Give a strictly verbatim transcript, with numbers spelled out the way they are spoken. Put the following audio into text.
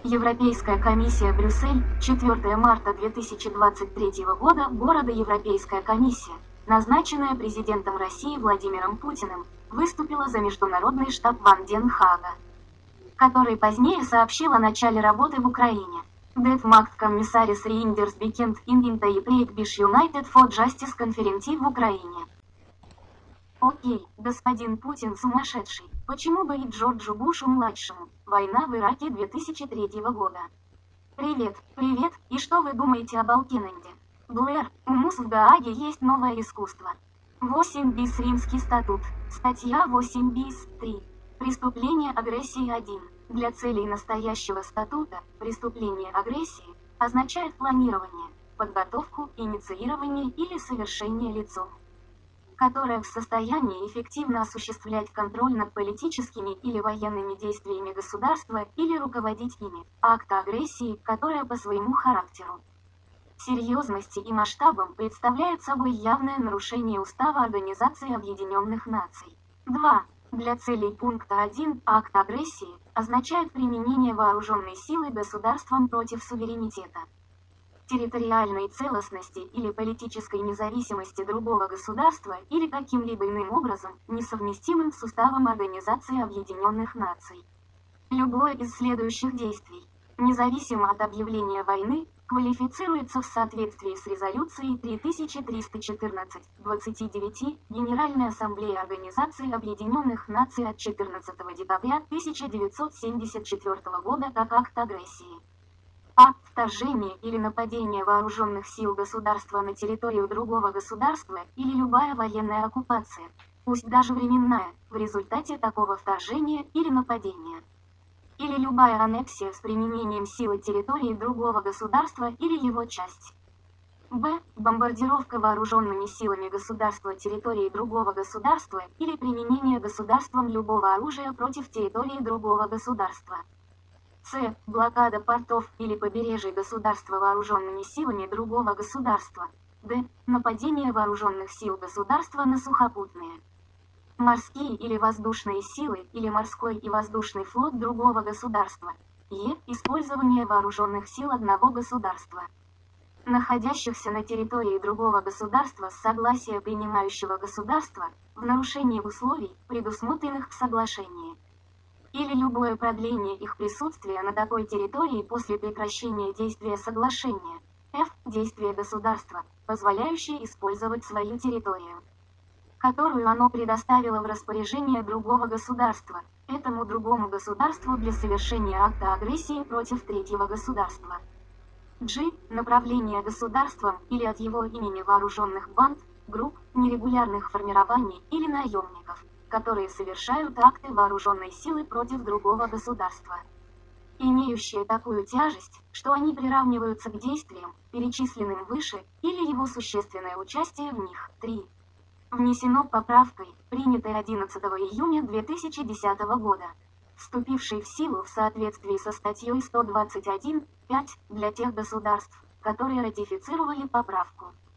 Европейская комиссия, Брюссель, четвёртое марта две тысячи двадцать третьего года, города Европейская комиссия, назначенная президентом России Владимиром Путиным, выступила за международный штаб Ван ден Хаага, который позднее сообщил о начале работы в Украине. Det Maktkommissaris Reinders Bekend Inventa и Прейкбиш United for Justice конференции в Украине. Окей, господин Путин сумасшедший. Почему бы и Джорджу Бушу-младшему? Война в Ираке две тысячи третьего года. Привет, привет, и что вы думаете об Алкиненде? Блэр, у МУС в Гааге есть новое искусство. восемь бис Римский статут. Статья восемь бис три. Преступление агрессии один. Для целей настоящего статута, преступление агрессии означает планирование, подготовку, инициирование или совершение лицом, которое в состоянии эффективно осуществлять контроль над политическими или военными действиями государства или руководить ими, акта агрессии, которая по своему характеру, серьезности и масштабам представляет собой явное нарушение Устава Организации Объединенных Наций. два. Для целей пункта один акт агрессии означает применение вооруженной силы государством против суверенитета, территориальной целостности или политической независимости другого государства или каким-либо иным образом, несовместимым с Уставом Организации Объединенных Наций. Любое из следующих действий, независимо от объявления войны, квалифицируется в соответствии с резолюцией три тысячи триста четырнадцать двадцать девять Генеральной Ассамблеи Организации Объединенных Наций от четырнадцатого декабря тысяча девятьсот семьдесят четвёртого года как акт агрессии. А. Вторжение или нападение вооруженных сил государства на территорию другого государства или любая военная оккупация, пусть даже временная, в результате такого вторжения или нападения. Или любая аннексия с применением силы территории другого государства или его часть. Б. Бомбардировка вооруженными силами государства территории другого государства или применение государством любого оружия против территории другого государства. С. Блокада портов или побережий государства вооруженными силами другого государства. Д. Нападение вооруженных сил государства на сухопутные, морские или воздушные силы или морской и воздушный флот другого государства. Е. Использование вооруженных сил одного государства, находящихся на территории другого государства с согласия принимающего государства, в нарушении условий, предусмотренных в соглашении, или любое продление их присутствия на такой территории после прекращения действия соглашения. Ф. Действие государства, позволяющее использовать свою территорию, которую оно предоставило в распоряжение другого государства, этому другому государству для совершения акта агрессии против третьего государства. G. Направление государством или от его имени вооруженных банд, групп, нерегулярных формирований или наемников, которые совершают акты вооруженной силы против другого государства, имеющие такую тяжесть, что они приравниваются к действиям, перечисленным выше, или его существенное участие в них. три. Внесено поправкой, принятой одиннадцатого июня две тысячи десятого года, вступившей в силу в соответствии со статьей сто двадцать один пять для тех государств, которые ратифицировали поправку.